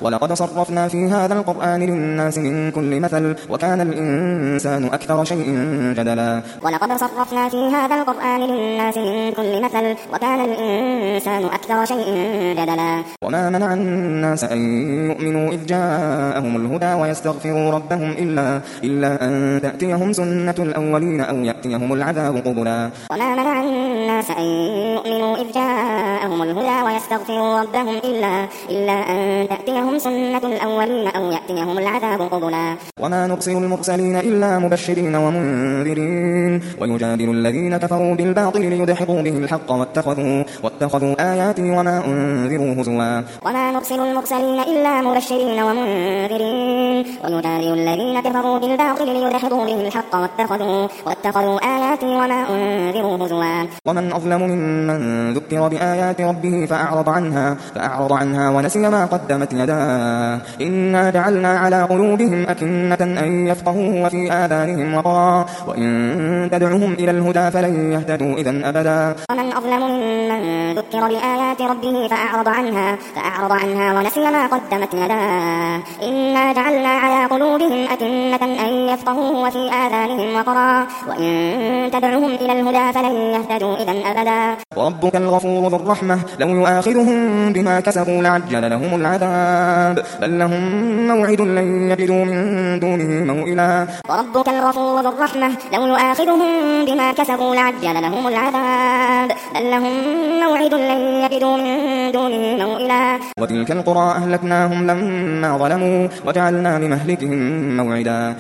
ولقد صرفنا في هذا القرآن للناس من كل مثل وكان الإنسان أكثر شيء جدلا. ولقد صرفنا في هذا القرآن للناس من كل مثل وكان الإنسان أكثر شيء جدلا. وما منع الناس أن يؤمنوا إذ جاءهم الهدى ويستغفروا ربهم إلا أن تأتيهم سنة الأولين أو يأتيهم العذاب قبلا. وما منع الناس أن يؤمنوا إذ جاءهم الهدى ويستغفروا ربهم إلا أن تأتيهم سنة الأولين أو يأتيهم العذاب قبلا. وما نرسل المرسلين إلا مبشرين ومنذرين ويجادل الذين كفروا بالباطل ليدحضوا به الحق واتخذوا آياتي وما أنذروا هزوا. وما نرسل المرسلين إلا مبشرين ومنذرين ويجادل الذين كفروا بالباطل ليدحضوا به الحق واتخذوا آياتي وما أنذروا هزوا. ومن أظلم ممن ذكر بآيات ربه فأعرض عنها ونسي ما قدمت يداه إنا جعلنا على قلوبهم أكنة أن يفقهوه وفي آذانهم وقرا وإن تدعهم إلى الهدى فلن يهتدوا إذا أبدا. ومن أظلم ممن ذكر بآيات ربه فأعرض عنها ونسي ما قدمت يداه إنا جعلنا على قلوبهم أكنة أن يفقهوه وفي آذانهم وقرا وإن تدعهم إلى الهدى فلن يهتدوا إذا أبدا. وربك الغفور ذو الرحمة لو يؤاخذهم بما كسبوا لعجل لهم العذاب بل لهم موعد لن يجدوا من دونه موئلا. وربك الغفور ذو الرحمة لو يؤاخذهم بما كسبوا لعجل لهم العذاب بل لهم موعد لن يجدوا من دونه موئلا. وتلك القرى أهلكناهم لما ظلموا وجعلنا لمهلكهم موعدا.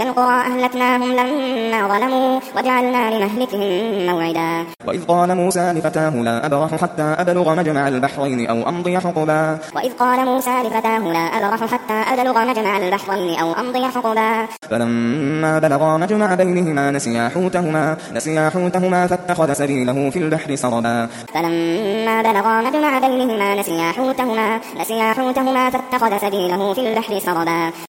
وإذ قال موسى لفتاه لا أبرح حتى أبلغ مجمع البحرين أو أمضي حقبا. فلما بلغا مجمع بينهما نسيا حوتهما فاتخذ سبيله في البحر سربا.